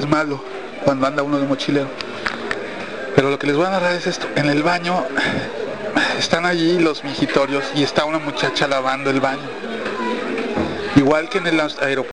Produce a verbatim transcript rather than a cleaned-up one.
malo cuando anda uno de mochilero. Pero lo que les voy a narrar es esto. En el baño están allí los mingitorios y está una muchacha lavando el baño. Igual que en el aeropuerto.